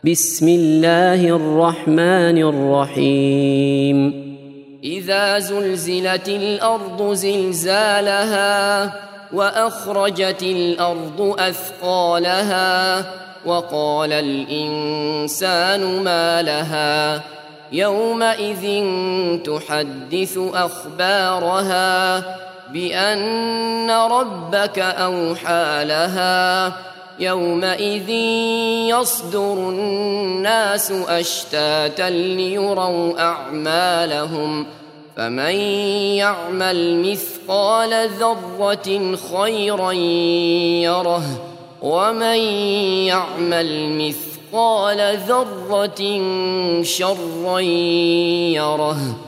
بسم الله الرحمن الرحيم إذا زلزلت الأرض زلزالها وأخرجت الأرض أثقالها وقال الإنسان ما لها يومئذ تحدث أخبارها بأن ربك أوحى لها يومئذ يصدر الناس أشتاتا ليروا أعمالهم فمن يعمل مثقال ذرة خيرا يره ومن يعمل مثقال ذرة شرا يره.